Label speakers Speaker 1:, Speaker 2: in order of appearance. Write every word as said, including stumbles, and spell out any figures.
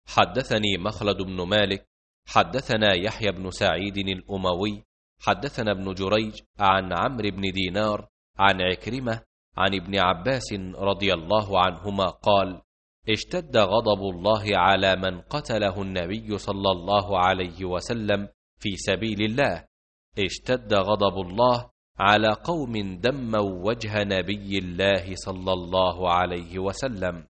Speaker 1: حدثني مخلد بن مالك حدثنا يحيى بن سعيد الأموي حدثنا ابن جريج عن عمرو بن دينار عن عكرمة عن ابن عباس رضي الله عنهما قال: اشتد غضب الله على من قتله النبي صلى الله عليه وسلم في سبيل الله. اشتد غضب الله على قوم دموا وجه نبي الله صلى الله عليه وسلم.